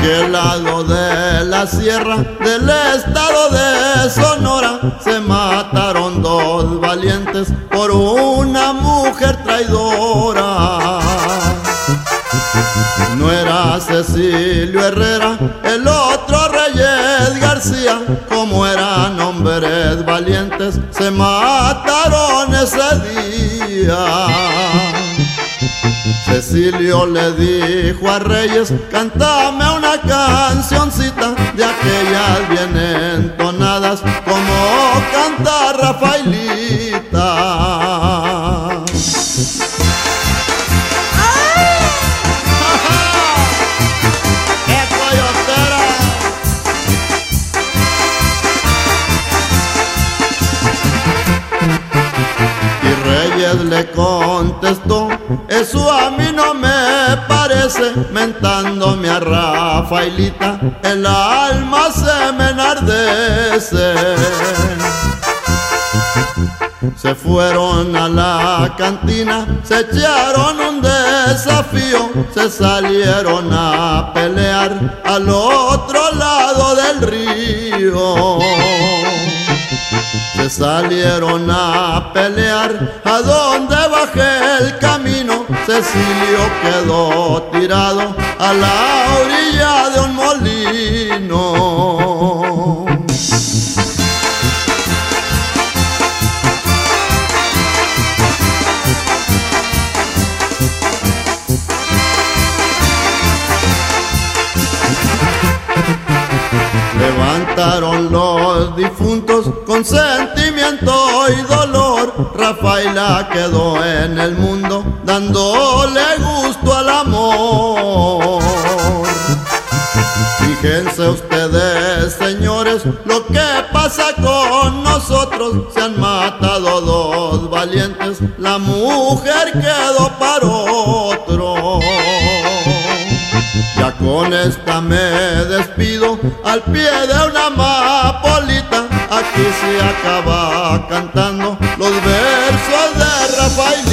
aquel lado de la sierra del estado de Sonora se mataron dos valientes por una mujer traidora. No era Cecilio Herrera, el otro Reyes García. Como eran hombres valientes, se mataron ese día. Cecilio le dijo a Reyes: cántame una cancioncita de aquellas bien entonadas, como canta Rafaelita. Reyes le contestó: eso a mí no me parece. Mentándome a Rafaelita, el alma se me enardece. Se fueron a la cantina, se echaron un desafío, se salieron a pelear al otro lado del río. Se salieron a pelear a donde bajé el camino. Cecilio quedó tirado a la orilla de un molino. Levantaron los difuntos con sentimiento y dolor. Rafaela quedó en el mundo dándole gusto al amor. Fíjense ustedes, señores, lo que pasa con nosotros. Se han matado dos valientes, la mujer quedó para otro. Ya con esta me despido al pie de una amapolita. Aquí se acaba cantando los versos de Rafael.